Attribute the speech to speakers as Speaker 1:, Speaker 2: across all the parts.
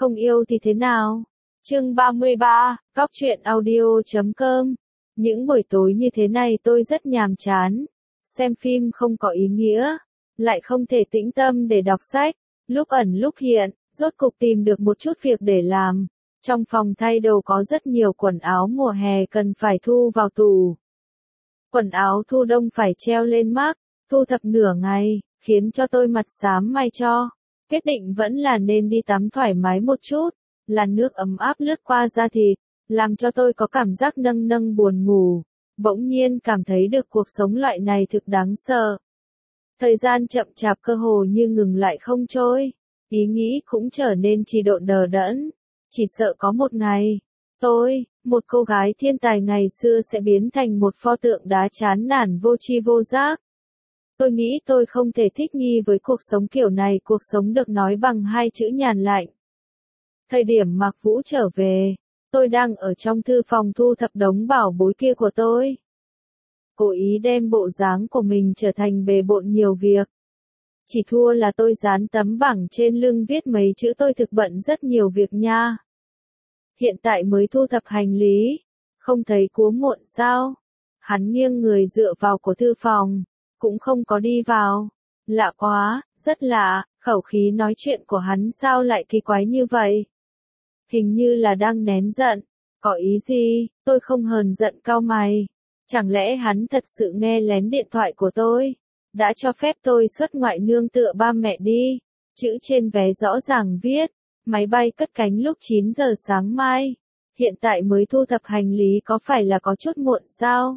Speaker 1: không yêu thì thế nào? Chương 33, Cóc truyện audio.com. Những buổi tối như thế này tôi rất nhàm chán. Xem phim không có ý nghĩa, lại không thể tĩnh tâm để đọc sách, lúc ẩn lúc hiện, rốt cục tìm được một chút việc để làm. Trong phòng thay đồ có rất nhiều quần áo mùa hè cần phải thu vào tủ. Quần áo thu đông phải treo lên mác, thu thập nửa ngày, khiến cho tôi mặt xám may cho. Quyết định vẫn là nên đi tắm thoải mái một chút, làn nước ấm áp lướt qua da thịt, làm cho tôi có cảm giác nâng nâng buồn ngủ. Bỗng nhiên cảm thấy được cuộc sống loại này thực đáng sợ. Thời gian chậm chạp cơ hồ như ngừng lại không trôi, ý nghĩ cũng trở nên trì độn đờ đẫn. Chỉ sợ có một ngày, tôi, một cô gái thiên tài ngày xưa sẽ biến thành một pho tượng đá chán nản vô tri vô giác. Tôi nghĩ tôi không thể thích nghi với cuộc sống kiểu này, cuộc sống được nói bằng hai chữ nhàn lạnh. Thời điểm Mạc Vũ trở về, tôi đang ở trong thư phòng thu thập đống bảo bối kia của tôi. Cố ý đem bộ dáng của mình trở thành bề bộn nhiều việc. Chỉ thua là tôi dán tấm bảng trên lưng viết mấy chữ tôi thực bận rất nhiều việc nha. Hiện tại mới thu thập hành lý, không thấy cuống muộn sao? Hắn nghiêng người dựa vào của thư phòng, cũng không có đi vào. Lạ quá, rất lạ, khẩu khí nói chuyện của hắn sao lại kỳ quái như vậy? Hình như là đang nén giận, có ý gì? Tôi không hờn giận cau mày. Chẳng lẽ hắn thật sự nghe lén điện thoại của tôi? Đã cho phép tôi xuất ngoại nương tựa ba mẹ đi. Chữ trên vé rõ ràng viết, máy bay cất cánh lúc 9 giờ sáng mai. Hiện tại mới thu thập hành lý có phải là có chút muộn sao?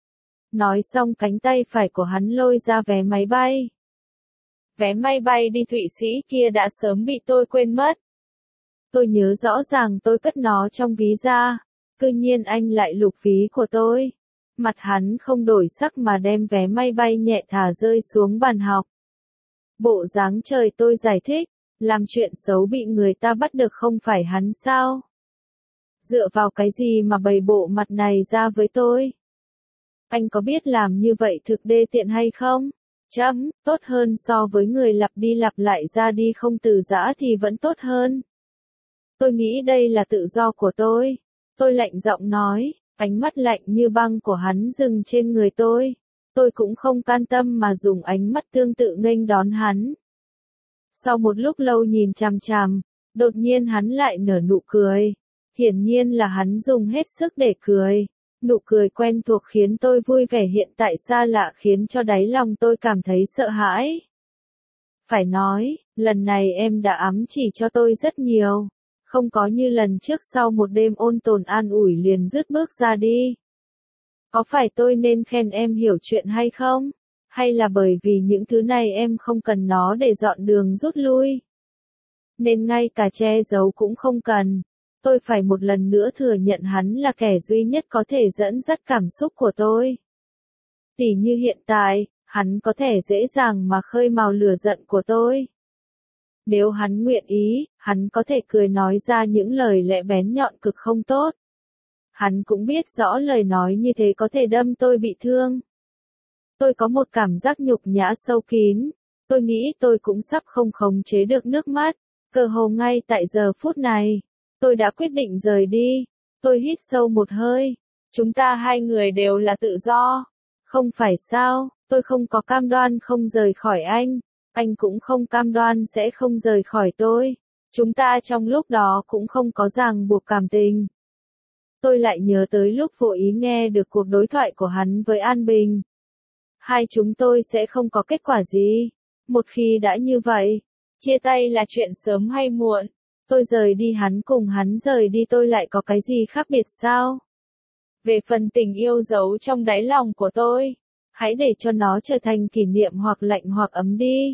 Speaker 1: Nói xong cánh tay phải của hắn lôi ra vé máy bay. Vé máy bay đi Thụy Sĩ kia đã sớm bị tôi quên mất. Tôi nhớ rõ ràng tôi cất nó trong ví ra. Cư nhiên anh lại lục ví của tôi. Mặt hắn không đổi sắc mà đem vé máy bay nhẹ thả rơi xuống bàn học. Bộ dáng trời tôi giải thích, làm chuyện xấu bị người ta bắt được không phải hắn sao? Dựa vào cái gì mà bày bộ mặt này ra với tôi? Anh có biết làm như vậy thực đê tiện hay không? Tốt hơn so với người lặp đi lặp lại ra đi không từ giã thì vẫn tốt hơn. Tôi nghĩ đây là tự do của tôi. Tôi lạnh giọng nói, ánh mắt lạnh như băng của hắn dừng trên người tôi. Tôi cũng không can tâm mà dùng ánh mắt tương tự nghênh đón hắn. Sau một lúc lâu nhìn chằm chằm, đột nhiên hắn lại nở nụ cười. Hiển nhiên là hắn dùng hết sức để cười. Nụ cười quen thuộc khiến tôi vui vẻ, hiện tại xa lạ khiến cho đáy lòng tôi cảm thấy sợ hãi. Phải nói, lần này em đã ám chỉ cho tôi rất nhiều. Không có như lần trước sau một đêm ôn tồn an ủi liền dứt bước ra đi. Có phải tôi nên khen em hiểu chuyện hay không? Hay là bởi vì những thứ này em không cần nó để dọn đường rút lui? Nên ngay cả che giấu cũng không cần. Tôi phải một lần nữa thừa nhận hắn là kẻ duy nhất có thể dẫn dắt cảm xúc của tôi. Tỉ như hiện tại, hắn có thể dễ dàng mà khơi mào lửa giận của tôi. Nếu hắn nguyện ý, hắn có thể cười nói ra những lời lẽ bén nhọn cực không tốt. Hắn cũng biết rõ lời nói như thế có thể đâm tôi bị thương. Tôi có một cảm giác nhục nhã sâu kín. Tôi nghĩ tôi cũng sắp không khống chế được nước mắt. Cơ hồ ngay tại giờ phút này, tôi đã quyết định rời đi. Tôi hít sâu một hơi. Chúng ta hai người đều là tự do. Không phải sao, tôi không có cam đoan không rời khỏi anh. Anh cũng không cam đoan sẽ không rời khỏi tôi. Chúng ta trong lúc đó cũng không có ràng buộc cảm tình. Tôi lại nhớ tới lúc vô ý nghe được cuộc đối thoại của hắn với An Bình. Hai chúng tôi sẽ không có kết quả gì. Một khi đã như vậy, chia tay là chuyện sớm hay muộn. Tôi rời đi hắn cùng hắn rời đi, tôi lại có cái gì khác biệt sao? Về phần tình yêu giấu trong đáy lòng của tôi, hãy để cho nó trở thành kỷ niệm hoặc lạnh hoặc ấm đi.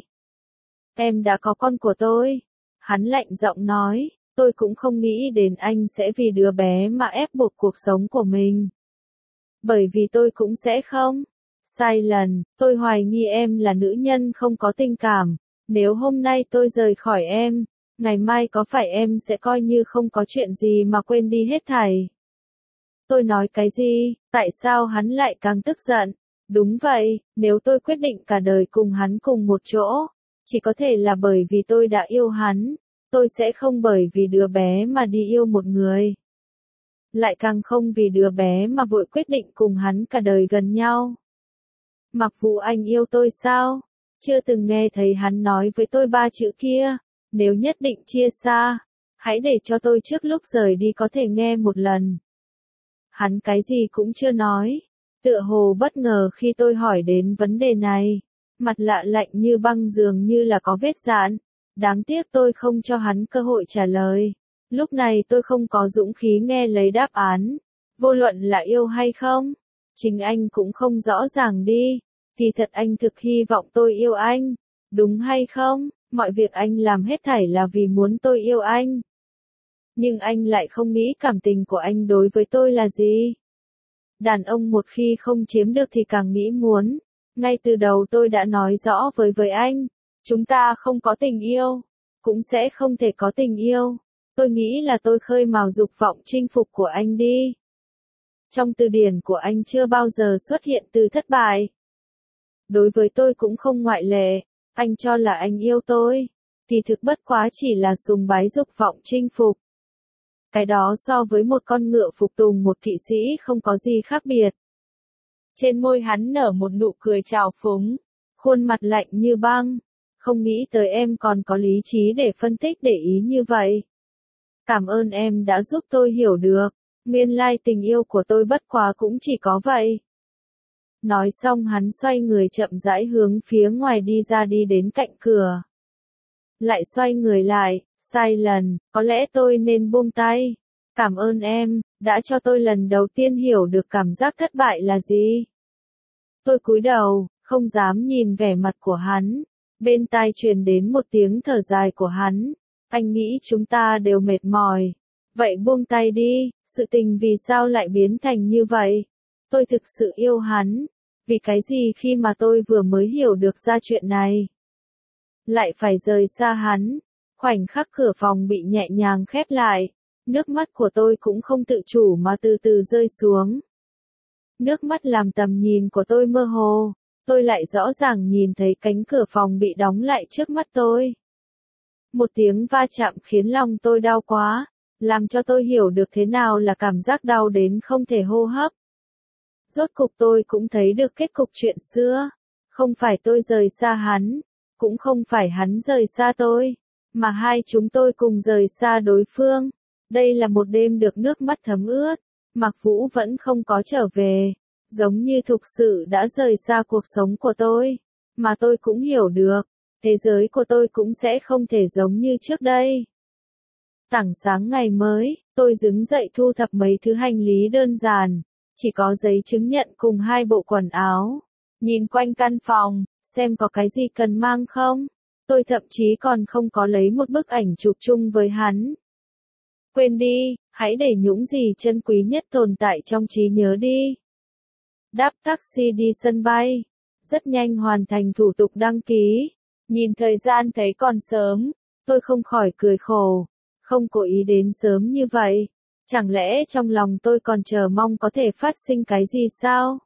Speaker 1: Em đã có con của tôi. Hắn lạnh giọng nói, tôi cũng không nghĩ đến anh sẽ vì đứa bé mà ép buộc cuộc sống của mình. Bởi vì tôi cũng sẽ không. Sai lần, tôi hoài nghi em là nữ nhân không có tình cảm. Nếu hôm nay tôi rời khỏi em, ngày mai có phải em sẽ coi như không có chuyện gì mà quên đi hết thảy? Tôi nói cái gì? Tại sao hắn lại càng tức giận? Đúng vậy, nếu tôi quyết định cả đời cùng hắn cùng một chỗ, chỉ có thể là bởi vì tôi đã yêu hắn. Tôi sẽ không bởi vì đứa bé mà đi yêu một người. Lại càng không vì đứa bé mà vội quyết định cùng hắn cả đời gần nhau. Mặc Vũ anh yêu tôi sao? Chưa từng nghe thấy hắn nói với tôi ba chữ kia. Nếu nhất định chia xa, hãy để cho tôi trước lúc rời đi có thể nghe một lần. Hắn cái gì cũng chưa nói. Tựa hồ bất ngờ khi tôi hỏi đến vấn đề này. Mặt lạ lạnh như băng dường như là có vết dạn. Đáng tiếc tôi không cho hắn cơ hội trả lời. Lúc này tôi không có dũng khí nghe lấy đáp án. Vô luận là yêu hay không, chính anh cũng không rõ ràng đi. Thì thật anh thực hy vọng tôi yêu anh. Đúng hay không? Mọi việc anh làm hết thảy là vì muốn tôi yêu anh. Nhưng anh lại không nghĩ cảm tình của anh đối với tôi là gì. Đàn ông một khi không chiếm được thì càng nghĩ muốn. Ngay từ đầu tôi đã nói rõ với anh. Chúng ta không có tình yêu. Cũng sẽ không thể có tình yêu. Tôi nghĩ là tôi khơi mào dục vọng chinh phục của anh đi. Trong từ điển của anh chưa bao giờ xuất hiện từ thất bại. Đối với tôi cũng không ngoại lệ. Anh cho là anh yêu tôi. Thì thực bất quá chỉ là sùng bái dục vọng chinh phục. Cái đó so với một con ngựa phục tùng một kỵ sĩ không có gì khác biệt. Trên môi hắn nở một nụ cười trào phúng. Khuôn mặt lạnh như băng. Không nghĩ tới em còn có lý trí để phân tích để ý như vậy. Cảm ơn em đã giúp tôi hiểu được. Nguyên lai tình yêu của tôi bất quá cũng chỉ có vậy. Nói xong hắn xoay người chậm rãi hướng phía ngoài đi ra đi đến cạnh cửa. Lại xoay người lại, sai lần, có lẽ tôi nên buông tay. Cảm ơn em, đã cho tôi lần đầu tiên hiểu được cảm giác thất bại là gì. Tôi cúi đầu, không dám nhìn vẻ mặt của hắn. Bên tai truyền đến một tiếng thở dài của hắn. Anh nghĩ chúng ta đều mệt mỏi. Vậy buông tay đi, sự tình vì sao lại biến thành như vậy? Tôi thực sự yêu hắn. Vì cái gì khi mà tôi vừa mới hiểu được ra chuyện này? Lại phải rời xa hắn. Khoảnh khắc cửa phòng bị nhẹ nhàng khép lại. Nước mắt của tôi cũng không tự chủ mà từ từ rơi xuống. Nước mắt làm tầm nhìn của tôi mơ hồ. Tôi lại rõ ràng nhìn thấy cánh cửa phòng bị đóng lại trước mắt tôi. Một tiếng va chạm khiến lòng tôi đau quá, làm cho tôi hiểu được thế nào là cảm giác đau đến không thể hô hấp. Rốt cục tôi cũng thấy được kết cục chuyện xưa. Không phải tôi rời xa hắn, cũng không phải hắn rời xa tôi, mà hai chúng tôi cùng rời xa đối phương. Đây là một đêm được nước mắt thấm ướt, Mạc Vũ vẫn không có trở về, giống như thực sự đã rời xa cuộc sống của tôi, mà tôi cũng hiểu được, thế giới của tôi cũng sẽ không thể giống như trước đây. Tảng sáng ngày mới, tôi đứng dậy thu thập mấy thứ hành lý đơn giản, chỉ có giấy chứng nhận cùng 2 bộ quần áo. Nhìn quanh căn phòng, xem có cái gì cần mang không. Tôi thậm chí còn không có lấy một bức ảnh chụp chung với hắn. Quên đi, hãy để những gì chân quý nhất tồn tại trong trí nhớ đi. Đáp taxi đi sân bay. Rất nhanh hoàn thành thủ tục đăng ký. Nhìn thời gian thấy còn sớm, tôi không khỏi cười khổ. Không cố ý đến sớm như vậy. Chẳng lẽ trong lòng tôi còn chờ mong có thể phát sinh cái gì sao?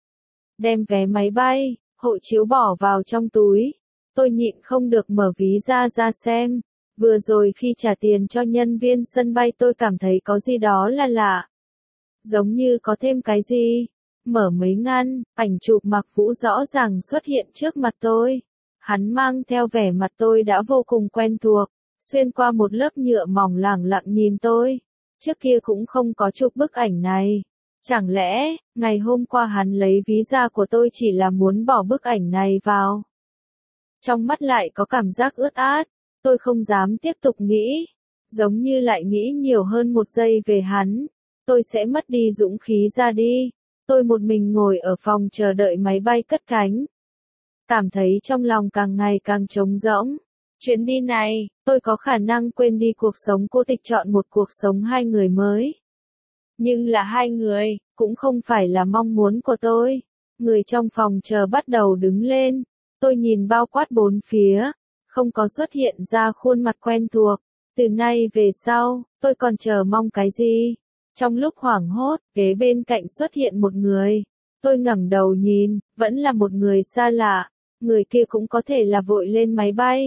Speaker 1: Đem vé máy bay, hộ chiếu bỏ vào trong túi. Tôi nhịn không được mở ví ra xem. Vừa rồi khi trả tiền cho nhân viên sân bay tôi cảm thấy có gì đó là lạ. Giống như có thêm cái gì. Mở mấy ngăn, ảnh chụp Mạc Vũ rõ ràng xuất hiện trước mặt tôi. Hắn mang theo vẻ mặt tôi đã vô cùng quen thuộc, xuyên qua một lớp nhựa mỏng lẳng lặng nhìn tôi. Trước kia cũng không có chụp bức ảnh này. Chẳng lẽ, ngày hôm qua hắn lấy ví da của tôi chỉ là muốn bỏ bức ảnh này vào? Trong mắt lại có cảm giác ướt át, tôi không dám tiếp tục nghĩ. Giống như lại nghĩ nhiều hơn một giây về hắn. Tôi sẽ mất đi dũng khí ra đi. Tôi một mình ngồi ở phòng chờ đợi máy bay cất cánh. Cảm thấy trong lòng càng ngày càng trống rỗng. Chuyến đi này, tôi có khả năng quên đi cuộc sống cô tịch chọn một cuộc sống hai người mới. Nhưng là hai người, cũng không phải là mong muốn của tôi. Người trong phòng chờ bắt đầu đứng lên. Tôi nhìn bao quát bốn phía, không có xuất hiện ra khuôn mặt quen thuộc. Từ nay về sau, tôi còn chờ mong cái gì? Trong lúc hoảng hốt, kế bên cạnh xuất hiện một người. Tôi ngẩng đầu nhìn, vẫn là một người xa lạ. Người kia cũng có thể là vội lên máy bay.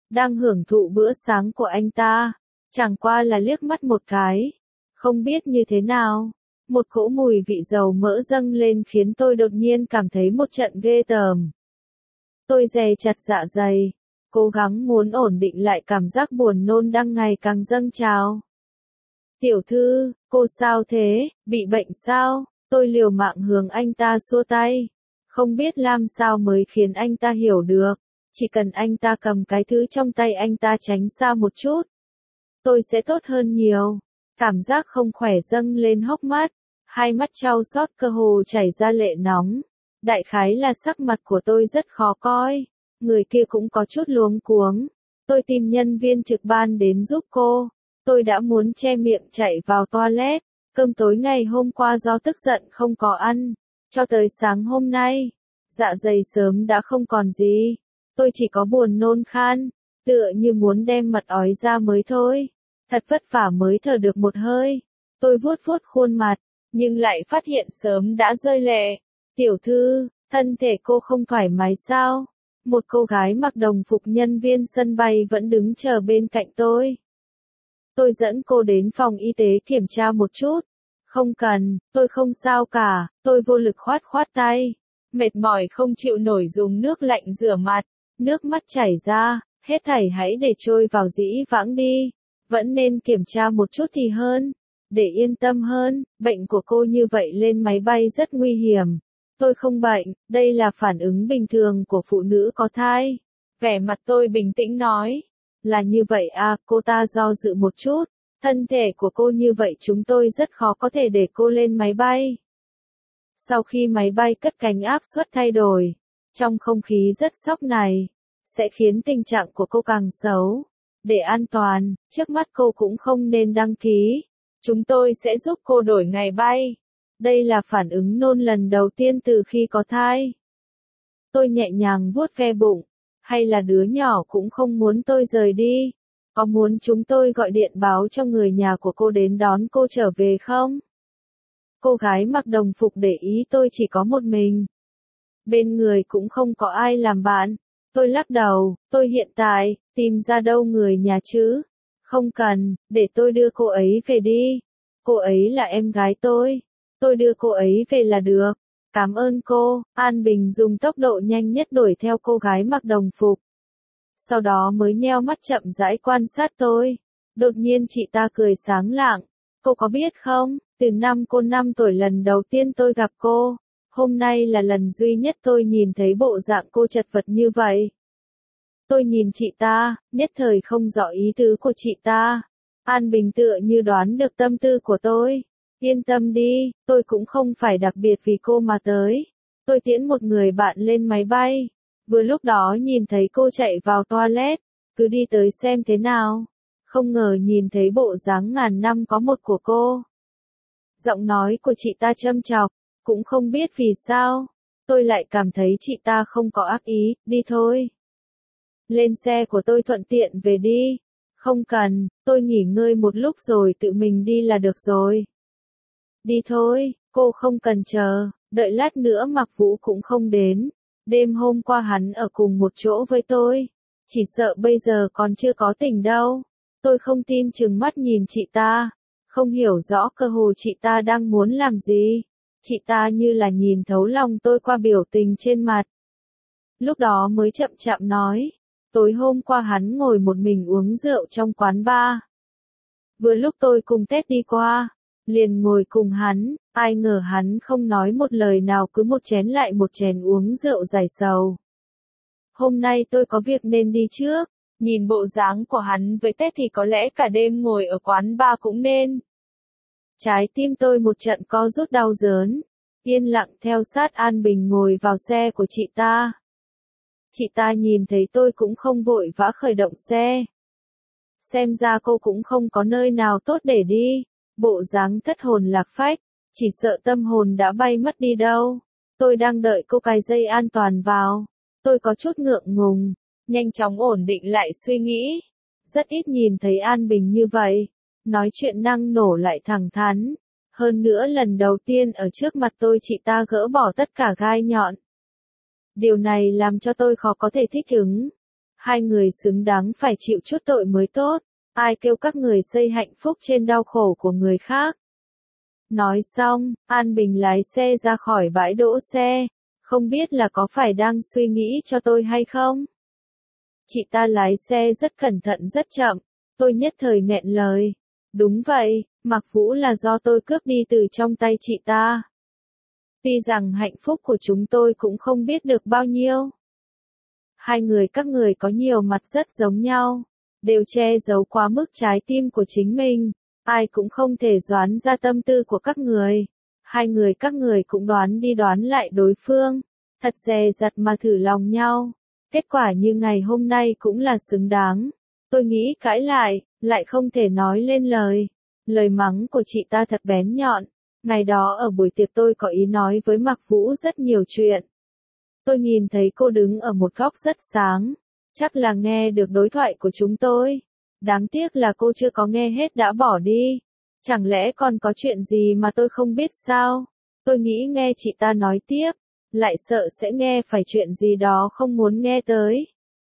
Speaker 1: đang hưởng thụ bữa sáng của anh ta. Chẳng qua là liếc mắt một cái. Không biết như thế nào. Một cỗ mùi vị dầu mỡ dâng lên khiến tôi đột nhiên cảm thấy một trận ghê tởm. Tôi dè chặt dạ dày, cố gắng muốn ổn định lại cảm giác buồn nôn đang ngày càng dâng trào. Tiểu thư, cô sao thế, bị bệnh sao? Tôi liều mạng hướng anh ta xua tay. Không biết làm sao mới khiến anh ta hiểu được. Chỉ cần anh ta cầm cái thứ trong tay anh ta tránh xa một chút, tôi sẽ tốt hơn nhiều. Cảm giác không khỏe dâng lên hốc mắt. Hai mắt trao xót cơ hồ chảy ra lệ nóng. Đại khái là sắc mặt của tôi rất khó coi. Người kia cũng có chút luống cuống. Tôi tìm nhân viên trực ban đến giúp cô. Tôi đã muốn che miệng chạy vào toilet. Cơm tối ngày hôm qua do tức giận không có ăn. Cho tới sáng hôm nay, dạ dày sớm đã không còn gì. Tôi chỉ có buồn nôn khan, tựa như muốn đem mật ói ra mới thôi. Thật vất vả mới thở được một hơi. Tôi vuốt vuốt khuôn mặt, nhưng lại phát hiện sớm đã rơi lệ. Tiểu thư, thân thể cô không thoải mái sao? Một cô gái mặc đồng phục nhân viên sân bay vẫn đứng chờ bên cạnh tôi. Tôi dẫn cô đến phòng y tế kiểm tra một chút. Không cần, tôi không sao cả, tôi vô lực khoát khoát tay. Mệt mỏi không chịu nổi dùng nước lạnh rửa mặt, nước mắt chảy ra, hết thảy hãy để trôi vào dĩ vãng đi. Vẫn nên kiểm tra một chút thì hơn, để yên tâm hơn, bệnh của cô như vậy lên máy bay rất nguy hiểm. Tôi không bệnh, đây là phản ứng bình thường của phụ nữ có thai. Vẻ mặt tôi bình tĩnh nói. Là như vậy à, cô ta do dự một chút. Thân thể của cô như vậy chúng tôi rất khó có thể để cô lên máy bay. Sau khi máy bay cất cánh áp suất thay đổi, trong không khí rất sốc này, sẽ khiến tình trạng của cô càng xấu. Để an toàn, trước mắt cô cũng không nên đăng ký. Chúng tôi sẽ giúp cô đổi ngày bay. Đây là phản ứng nôn lần đầu tiên từ khi có thai. Tôi nhẹ nhàng vuốt ve bụng. Hay là đứa nhỏ cũng không muốn tôi rời đi? Có muốn chúng tôi gọi điện báo cho người nhà của cô đến đón cô trở về không? Cô gái mặc đồng phục để ý tôi chỉ có một mình. Bên người cũng không có ai làm bạn. Tôi lắc đầu, tôi hiện tại, tìm ra đâu người nhà chứ? Không cần, để tôi đưa cô ấy về đi. Cô ấy là em gái tôi đưa cô ấy về là được. Cảm ơn cô, An Bình dùng tốc độ nhanh nhất đuổi theo cô gái mặc đồng phục. Sau đó mới nheo mắt chậm rãi quan sát tôi. Đột nhiên chị ta cười sáng lạng. Cô có biết không, từ năm cô 5 tuổi lần đầu tiên tôi gặp cô. Hôm nay là lần duy nhất tôi nhìn thấy bộ dạng cô chật vật như vậy. Tôi nhìn chị ta, nhất thời không rõ ý tứ của chị ta. An Bình tựa như đoán được tâm tư của tôi. Yên tâm đi, tôi cũng không phải đặc biệt vì cô mà tới. Tôi tiễn một người bạn lên máy bay. Vừa lúc đó nhìn thấy cô chạy vào toilet, cứ đi tới xem thế nào. Không ngờ nhìn thấy bộ dáng ngàn năm có một của cô. Giọng nói của chị ta châm chọc, cũng không biết vì sao. Tôi lại cảm thấy chị ta không có ác ý, đi thôi. Lên xe của tôi thuận tiện về đi. Không cần, tôi nghỉ ngơi một lúc rồi tự mình đi là được rồi. Đi thôi, cô không cần chờ, đợi lát nữa Mạc Vũ cũng không đến. Đêm hôm qua hắn ở cùng một chỗ với tôi. Chỉ sợ bây giờ còn chưa có tỉnh đâu. Tôi không tin chừng mắt nhìn chị ta. Không hiểu rõ cơ hồ chị ta đang muốn làm gì. Chị ta như là nhìn thấu lòng tôi qua biểu tình trên mặt. Lúc đó mới chậm chậm nói. Tối hôm qua hắn ngồi một mình uống rượu trong quán bar. Vừa lúc tôi cùng Tết đi qua, liền ngồi cùng hắn, ai ngờ hắn không nói một lời nào cứ một chén lại một chén uống rượu giải sầu. Hôm nay tôi có việc nên đi trước, nhìn bộ dáng của hắn với Tết thì có lẽ cả đêm ngồi ở quán bar cũng nên. Trái tim tôi một trận co rút đau đớn, yên lặng theo sát An Bình ngồi vào xe của chị ta. Chị ta nhìn thấy tôi cũng không vội vã khởi động xe. Xem ra cô cũng không có nơi nào tốt để đi, bộ dáng thất hồn lạc phách, chỉ sợ tâm hồn đã bay mất đi đâu. Tôi đang đợi cô cài dây an toàn vào. Tôi có chút ngượng ngùng, nhanh chóng ổn định lại suy nghĩ. Rất ít nhìn thấy An Bình như vậy, nói chuyện năng nổ lại thẳng thắn. Hơn nữa lần đầu tiên ở trước mặt tôi chị ta gỡ bỏ tất cả gai nhọn. Điều này làm cho tôi khó có thể thích ứng. Hai người xứng đáng phải chịu chút tội mới tốt. Ai kêu các người xây hạnh phúc trên đau khổ của người khác. Nói xong, An Bình lái xe ra khỏi bãi đỗ xe. Không biết là có phải đang suy nghĩ cho tôi hay không? Chị ta lái xe rất cẩn thận rất chậm. Tôi nhất thời nghẹn lời. Đúng vậy, Mạc Vũ là do tôi cướp đi từ trong tay chị ta. Tuy rằng hạnh phúc của chúng tôi cũng không biết được bao nhiêu. Hai người các người có nhiều mặt rất giống nhau, đều che giấu quá mức trái tim của chính mình, ai cũng không thể đoán ra tâm tư của các người. Hai người các người cũng đoán đi đoán lại đối phương, thật dè dặt mà thử lòng nhau. Kết quả như ngày hôm nay cũng là xứng đáng. Tôi nghĩ cãi lại không thể nói lên lời. Lời mắng của chị ta thật bén nhọn. Ngày đó ở buổi tiệc tôi có ý nói với Mạc Vũ rất nhiều chuyện. Tôi nhìn thấy cô đứng ở một góc rất sáng, chắc là nghe được đối thoại của chúng tôi. Đáng tiếc là cô chưa có nghe hết đã bỏ đi. Chẳng lẽ còn có chuyện gì mà tôi không biết sao? Tôi nghĩ nghe chị ta nói tiếp, lại sợ sẽ nghe phải chuyện gì đó không muốn nghe tới.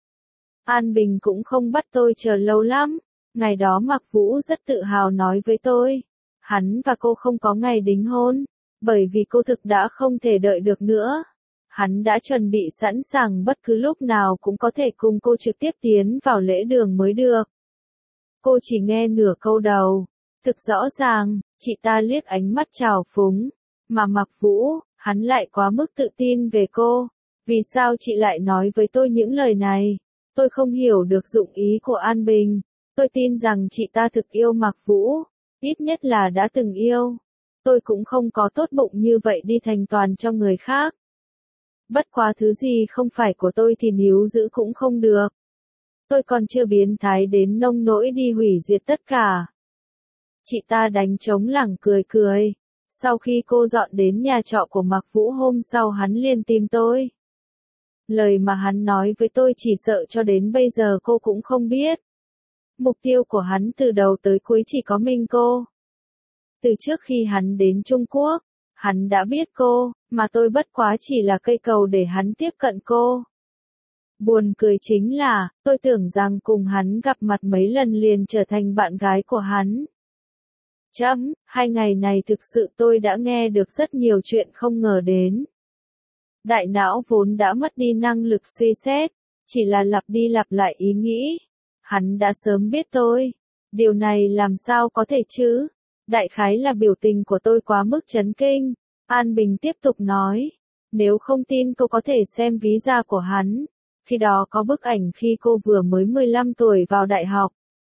Speaker 1: An Bình cũng không bắt tôi chờ lâu lắm. Ngày đó Mạc Vũ rất tự hào nói với tôi, hắn và cô không có ngày đính hôn, bởi vì cô thực đã không thể đợi được nữa. Hắn đã chuẩn bị sẵn sàng bất cứ lúc nào cũng có thể cùng cô trực tiếp tiến vào lễ đường mới được. Cô chỉ nghe nửa câu đầu. Thực rõ ràng, chị ta liếc ánh mắt trào phúng. Mà Mạc Vũ, hắn lại quá mức tự tin về cô. Vì sao chị lại nói với tôi những lời này? Tôi không hiểu được dụng ý của An Bình. Tôi tin rằng chị ta thực yêu Mạc Vũ. Ít nhất là đã từng yêu. Tôi cũng không có tốt bụng như vậy đi thành toàn cho người khác. Bất quá thứ gì không phải của tôi thì níu giữ cũng không được. Tôi còn chưa biến thái đến nông nỗi đi hủy diệt tất cả. Chị ta đánh trống lảng cười cười. Sau khi cô dọn đến nhà trọ của Mạc Vũ hôm sau hắn liền tìm tôi. Lời mà hắn nói với tôi chỉ sợ cho đến bây giờ cô cũng không biết. Mục tiêu của hắn từ đầu tới cuối chỉ có mình cô. Từ trước khi hắn đến Trung Quốc, hắn đã biết cô, mà tôi bất quá chỉ là cây cầu để hắn tiếp cận cô. Buồn cười chính là, tôi tưởng rằng cùng hắn gặp mặt mấy lần liền trở thành bạn gái của hắn. Hai ngày này thực sự tôi đã nghe được rất nhiều chuyện không ngờ đến. Đại não vốn đã mất đi năng lực suy xét, chỉ là lặp đi lặp lại ý nghĩ. Hắn đã sớm biết tôi. Điều này làm sao có thể chứ? Đại khái là biểu tình của tôi quá mức chấn kinh. An Bình tiếp tục nói. Nếu không tin cô có thể xem ví da của hắn. Khi đó có bức ảnh khi cô vừa mới 15 tuổi vào đại học.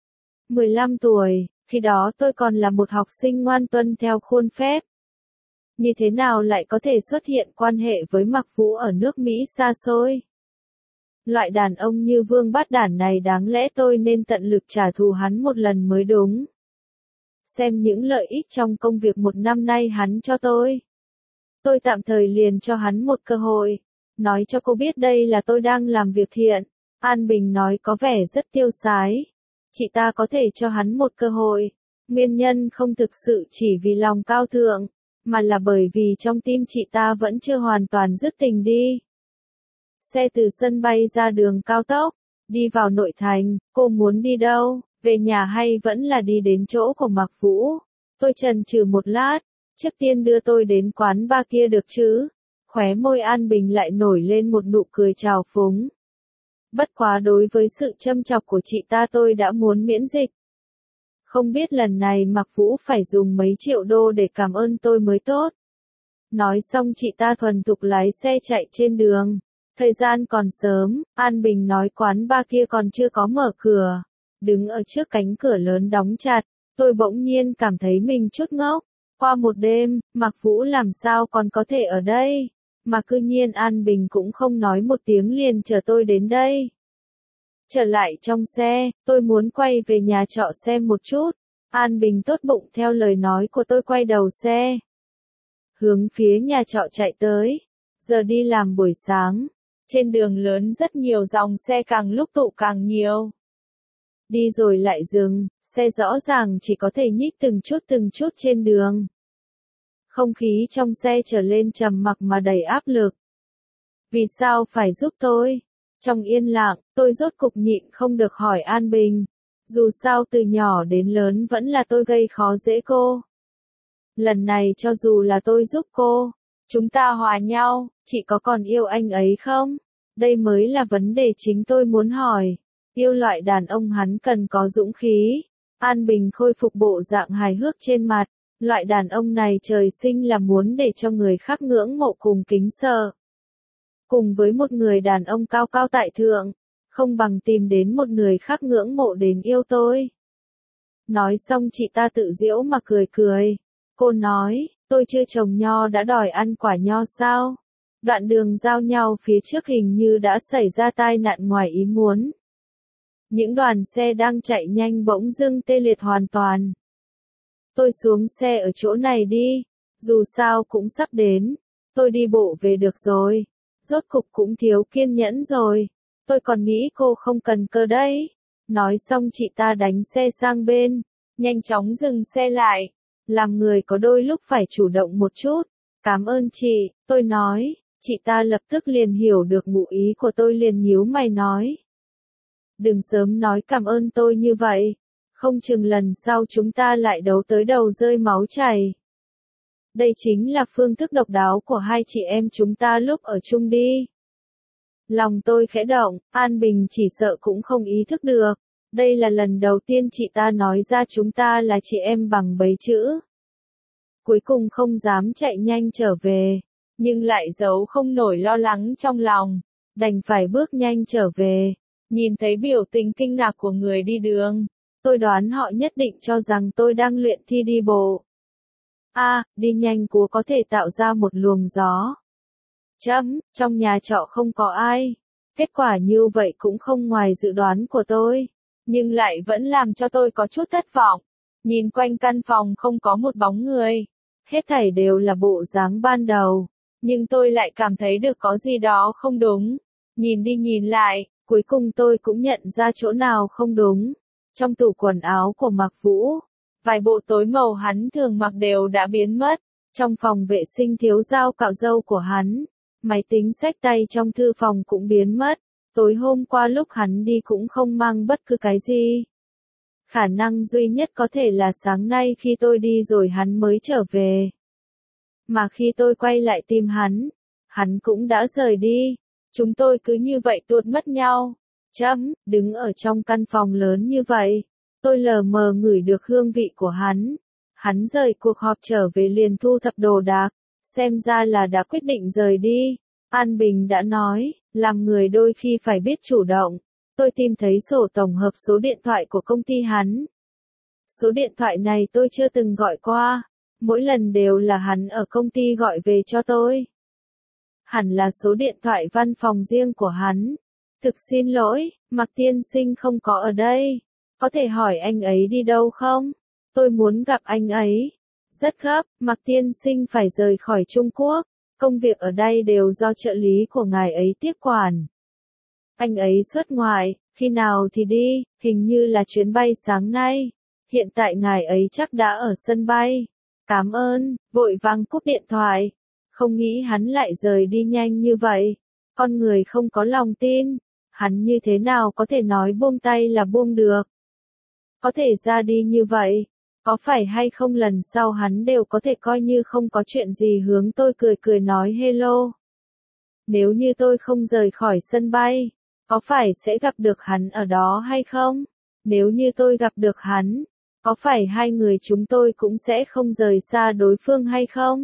Speaker 1: 15 tuổi, khi đó tôi còn là một học sinh ngoan tuân theo khuôn phép. Như thế nào lại có thể xuất hiện quan hệ với Mạc Vũ ở nước Mỹ xa xôi? Loại đàn ông như Vương Bát Đản này đáng lẽ tôi nên tận lực trả thù hắn một lần mới đúng. Xem những lợi ích trong công việc một năm nay hắn cho tôi. Tôi tạm thời liền cho hắn một cơ hội. Nói cho cô biết đây là tôi đang làm việc thiện. An Bình nói có vẻ rất tiêu sái. Chị ta có thể cho hắn một cơ hội. Nguyên nhân không thực sự chỉ vì lòng cao thượng, mà là bởi vì trong tim chị ta vẫn chưa hoàn toàn dứt tình đi. Xe từ sân bay ra đường cao tốc, đi vào nội thành, cô muốn đi đâu, về nhà hay vẫn là đi đến chỗ của Mạc Vũ? Tôi chần chừ một lát, trước tiên đưa tôi đến quán bar kia được chứ? Khóe môi An Bình lại nổi lên một nụ cười trào phúng. Bất quá đối với sự châm chọc của chị ta tôi đã muốn miễn dịch. Không biết lần này Mạc Vũ phải dùng mấy triệu đô để cảm ơn tôi mới tốt. Nói xong chị ta thuần thục lái xe chạy trên đường. Thời gian còn sớm, An Bình nói quán bar kia còn chưa có mở cửa. Đứng ở trước cánh cửa lớn đóng chặt, tôi bỗng nhiên cảm thấy mình chút ngốc. Qua một đêm, Mạc Vũ làm sao còn có thể ở đây? Mà cư nhiên An Bình cũng không nói một tiếng liền chờ tôi đến đây. Trở lại trong xe, tôi muốn quay về nhà trọ xem một chút. An Bình tốt bụng theo lời nói của tôi quay đầu xe. Hướng phía nhà trọ chạy tới. Giờ đi làm buổi sáng. Trên đường lớn rất nhiều dòng xe càng lúc tụ càng nhiều. Đi rồi lại dừng, xe rõ ràng chỉ có thể nhích từng chút trên đường. Không khí trong xe trở lên trầm mặc mà đầy áp lực. Vì sao phải giúp tôi? Trong yên lặng, tôi rốt cục nhịn không được hỏi An Bình. Dù sao từ nhỏ đến lớn vẫn là tôi gây khó dễ cô. Lần này cho dù là tôi giúp cô, chúng ta hòa nhau, chị có còn yêu anh ấy không? Đây mới là vấn đề chính tôi muốn hỏi. Yêu loại đàn ông hắn cần có dũng khí. An Bình khôi phục bộ dạng hài hước trên mặt. Loại đàn ông này trời sinh là muốn để cho người khác ngưỡng mộ cùng kính sợ. Cùng với một người đàn ông cao cao tại thượng, không bằng tìm đến một người khác ngưỡng mộ đến yêu tôi. Nói xong chị ta tự giễu mà cười cười. Cô nói, tôi chưa trồng nho đã đòi ăn quả nho sao? Đoạn đường giao nhau phía trước hình như đã xảy ra tai nạn ngoài ý muốn. Những đoàn xe đang chạy nhanh bỗng dưng tê liệt hoàn toàn. Tôi xuống xe ở chỗ này đi, dù sao cũng sắp đến, tôi đi bộ về được rồi. Rốt cục cũng thiếu kiên nhẫn rồi, tôi còn nghĩ cô không cần cơ đấy. Nói xong chị ta đánh xe sang bên, nhanh chóng dừng xe lại. Làm người có đôi lúc phải chủ động một chút. Cảm ơn chị, tôi nói. Chị ta lập tức liền hiểu được ngụ ý của tôi liền nhíu mày nói. Đừng sớm nói cảm ơn tôi như vậy. Không chừng lần sau chúng ta lại đấu tới đầu rơi máu chảy. Đây chính là phương thức độc đáo của hai chị em chúng ta lúc ở chung đi. Lòng tôi khẽ động, An Bình chỉ sợ cũng không ý thức được. Đây là lần đầu tiên chị ta nói ra chúng ta là chị em bằng mấy chữ. Cuối cùng không dám chạy nhanh trở về, nhưng lại giấu không nổi lo lắng trong lòng, đành phải bước nhanh trở về. Nhìn thấy biểu tình kinh ngạc của người đi đường, tôi đoán họ nhất định cho rằng tôi đang luyện thi đi bộ. Đi nhanh của có thể tạo ra một luồng gió. Trong nhà trọ không có ai. Kết quả như vậy cũng không ngoài dự đoán của tôi, nhưng lại vẫn làm cho tôi có chút thất vọng. Nhìn quanh căn phòng không có một bóng người, hết thảy đều là bộ dáng ban đầu, nhưng tôi lại cảm thấy được có gì đó không đúng. Nhìn đi nhìn lại, cuối cùng tôi cũng nhận ra chỗ nào không đúng. Trong tủ quần áo của Mạc Vũ, vài bộ tối màu hắn thường mặc đều đã biến mất. Trong phòng vệ sinh thiếu dao cạo râu của hắn, máy tính xách tay trong thư phòng cũng biến mất. Tối hôm qua lúc hắn đi cũng không mang bất cứ cái gì. Khả năng duy nhất có thể là sáng nay khi tôi đi rồi hắn mới trở về. Mà khi tôi quay lại tìm hắn cũng đã rời đi. Chúng tôi cứ như vậy tuột mất nhau. Đứng ở trong căn phòng lớn như vậy, tôi lờ mờ ngửi được hương vị của hắn. Hắn rời cuộc họp trở về liền thu thập đồ đạc, xem ra là đã quyết định rời đi. An Bình đã nói, làm người đôi khi phải biết chủ động. Tôi tìm thấy sổ tổng hợp số điện thoại của công ty hắn. Số điện thoại này tôi chưa từng gọi qua, mỗi lần đều là hắn ở công ty gọi về cho tôi. Hẳn là số điện thoại văn phòng riêng của hắn. Thực xin lỗi, Mạc tiên sinh không có ở đây. Có thể hỏi anh ấy đi đâu không? Tôi muốn gặp anh ấy. Rất gấp, Mạc tiên sinh phải rời khỏi Trung Quốc. Công việc ở đây đều do trợ lý của ngài ấy tiếp quản. Anh ấy xuất ngoại, khi nào thì đi, hình như là chuyến bay sáng nay. Hiện tại ngài ấy chắc đã ở sân bay. Cảm ơn, vội vàng cúp điện thoại. Không nghĩ hắn lại rời đi nhanh như vậy. Con người không có lòng tin. Hắn như thế nào có thể nói buông tay là buông được. Có thể ra đi như vậy. Có phải hay không lần sau hắn đều có thể coi như không có chuyện gì hướng tôi cười cười nói hello. Nếu như tôi không rời khỏi sân bay, có phải sẽ gặp được hắn ở đó hay không? Nếu như tôi gặp được hắn, có phải hai người chúng tôi cũng sẽ không rời xa đối phương hay không?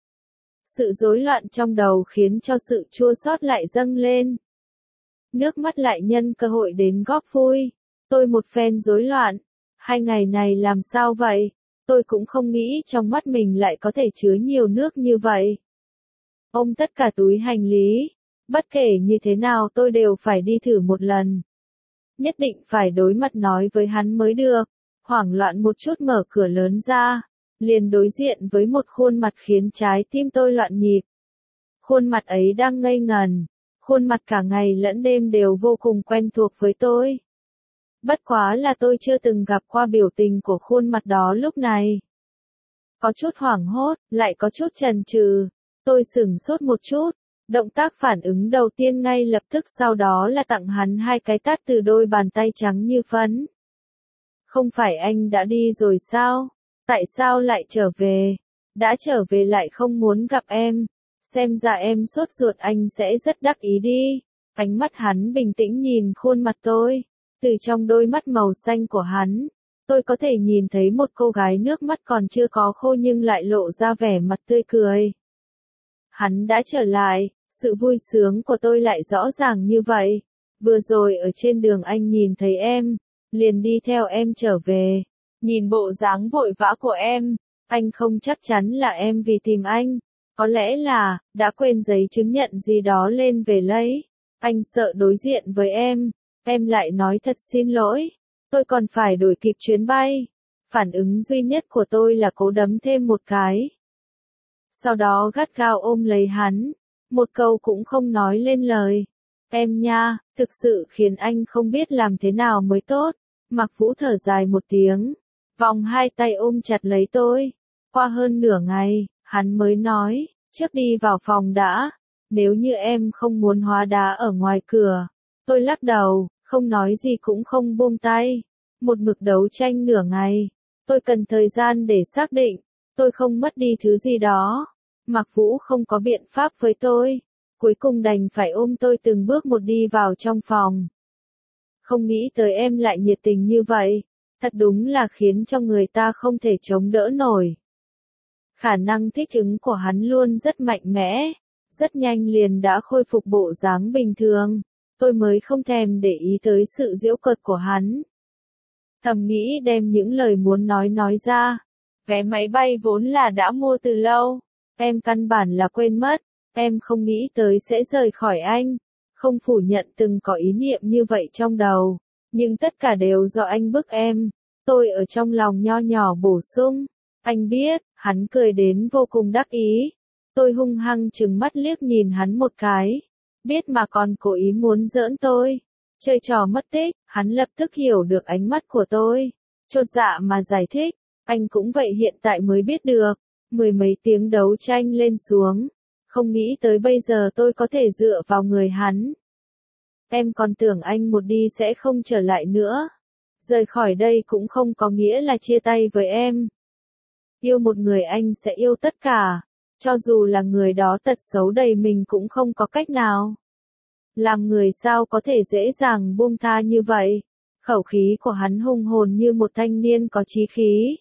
Speaker 1: Sự rối loạn trong đầu khiến cho sự chua xót lại dâng lên. Nước mắt lại nhân cơ hội đến góp vui. Tôi một phen rối loạn. 2 ngày này làm sao vậy? Tôi cũng không nghĩ trong mắt mình lại có thể chứa nhiều nước như vậy. Ôm tất cả túi hành lý. Bất kể như thế nào tôi đều phải đi thử một lần. Nhất định phải đối mặt nói với hắn mới được. Hoảng loạn một chút mở cửa lớn ra. Liền đối diện với một khuôn mặt khiến trái tim tôi loạn nhịp. Khuôn mặt ấy đang ngây ngần. Khuôn mặt cả ngày lẫn đêm đều vô cùng quen thuộc với tôi. Bất quá là tôi chưa từng gặp qua biểu tình của khuôn mặt đó lúc này. Có chút hoảng hốt, lại có chút chần chừ. Tôi sửng sốt một chút. Động tác phản ứng đầu tiên ngay lập tức sau đó là tặng hắn 2 cái tát từ đôi bàn tay trắng như phấn. Không phải anh đã đi rồi sao? Tại sao lại trở về? Đã trở về lại không muốn gặp em. Xem ra em sốt ruột, anh sẽ rất đắc ý đi. Ánh mắt hắn bình tĩnh nhìn khuôn mặt tôi. Từ trong đôi mắt màu xanh của hắn, tôi có thể nhìn thấy một cô gái nước mắt còn chưa có khô nhưng lại lộ ra vẻ mặt tươi cười. Hắn đã trở lại, sự vui sướng của tôi lại rõ ràng như vậy. Vừa rồi ở trên đường anh nhìn thấy em, liền đi theo em trở về. Nhìn bộ dáng vội vã của em, anh không chắc chắn là em vì tìm anh. Có lẽ là, đã quên giấy chứng nhận gì đó lên về lấy. Anh sợ đối diện với em lại nói thật xin lỗi. Tôi còn phải đổi kịp chuyến bay. Phản ứng duy nhất của tôi là cố đấm thêm một cái. Sau đó gắt gao ôm lấy hắn. Một câu cũng không nói lên lời. Em nha, thực sự khiến anh không biết làm thế nào mới tốt. Mạc Vũ thở dài một tiếng. Vòng 2 tay ôm chặt lấy tôi. Qua hơn nửa ngày, hắn mới nói, trước đi vào phòng đã. Nếu như em không muốn hóa đá ở ngoài cửa. Tôi lắc đầu, không nói gì cũng không buông tay. Một mực đấu tranh nửa ngày. Tôi cần thời gian để xác định. Tôi không mất đi thứ gì đó. Mạc Vũ không có biện pháp với tôi. Cuối cùng đành phải ôm tôi từng bước một đi vào trong phòng. Không nghĩ tới em lại nhiệt tình như vậy. Thật đúng là khiến cho người ta không thể chống đỡ nổi. Khả năng thích ứng của hắn luôn rất mạnh mẽ. Rất nhanh liền đã khôi phục bộ dáng bình thường. Tôi mới không thèm để ý tới sự giễu cợt của hắn. Thầm nghĩ đem những lời muốn nói ra. Vé máy bay vốn là đã mua từ lâu. Em căn bản là quên mất. Em không nghĩ tới sẽ rời khỏi anh. Không phủ nhận từng có ý niệm như vậy trong đầu. Nhưng tất cả đều do anh bức em. Tôi ở trong lòng nho nhỏ bổ sung. Anh biết, hắn cười đến vô cùng đắc ý. Tôi hung hăng trừng mắt liếc nhìn hắn một cái. Biết mà còn cố ý muốn giỡn tôi. Chơi trò mất tích, hắn lập tức hiểu được ánh mắt của tôi. Chột dạ mà giải thích. Anh cũng vậy, hiện tại mới biết được. 10 mấy tiếng đấu tranh lên xuống. Không nghĩ tới bây giờ tôi có thể dựa vào người hắn. Em còn tưởng anh một đi sẽ không trở lại nữa. Rời khỏi đây cũng không có nghĩa là chia tay với em. Yêu một người anh sẽ yêu tất cả. Cho dù là người đó tật xấu đầy mình cũng không có cách nào. Làm người sao có thể dễ dàng buông tha như vậy. Khẩu khí của hắn hùng hồn như một thanh niên có chí khí.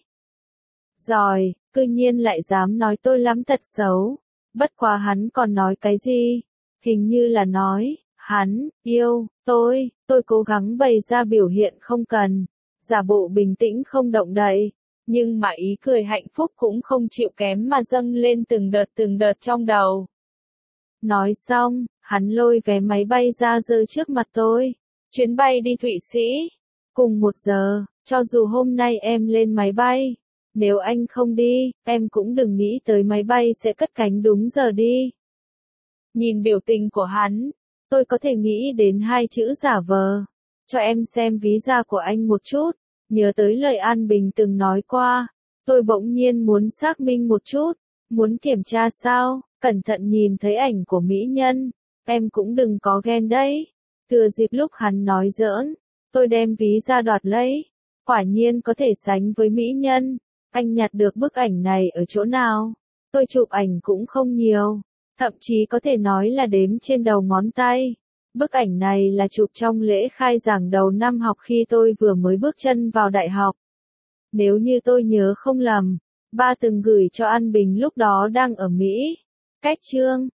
Speaker 1: Rồi, cư nhiên lại dám nói tôi lắm tật xấu. Bất quá hắn còn nói cái gì? Hình như là nói, hắn, yêu, tôi cố gắng bày ra biểu hiện không cần. Giả bộ bình tĩnh không động đậy. Nhưng mà ý cười hạnh phúc cũng không chịu kém mà dâng lên từng đợt trong đầu. Nói xong, hắn lôi vé máy bay ra giơ trước mặt tôi. Chuyến bay đi Thụy Sĩ. Cùng 1 giờ, cho dù hôm nay em lên máy bay. Nếu anh không đi, em cũng đừng nghĩ tới máy bay sẽ cất cánh đúng giờ đi. Nhìn biểu tình của hắn, tôi có thể nghĩ đến 2 chữ giả vờ. Cho em xem ví da của anh một chút. Nhớ tới lời An Bình từng nói qua. Tôi bỗng nhiên muốn xác minh một chút. Muốn kiểm tra sao? Cẩn thận nhìn thấy ảnh của mỹ nhân. Em cũng đừng có ghen đấy. Thừa dịp lúc hắn nói giỡn, tôi đem ví ra đoạt lấy. Quả nhiên có thể sánh với mỹ nhân. Anh nhặt được bức ảnh này ở chỗ nào? Tôi chụp ảnh cũng không nhiều. Thậm chí có thể nói là đếm trên đầu ngón tay. Bức ảnh này là chụp trong lễ khai giảng đầu năm học khi tôi vừa mới bước chân vào đại học. Nếu như tôi nhớ không lầm, ba từng gửi cho An Bình lúc đó đang ở Mỹ. Cách chương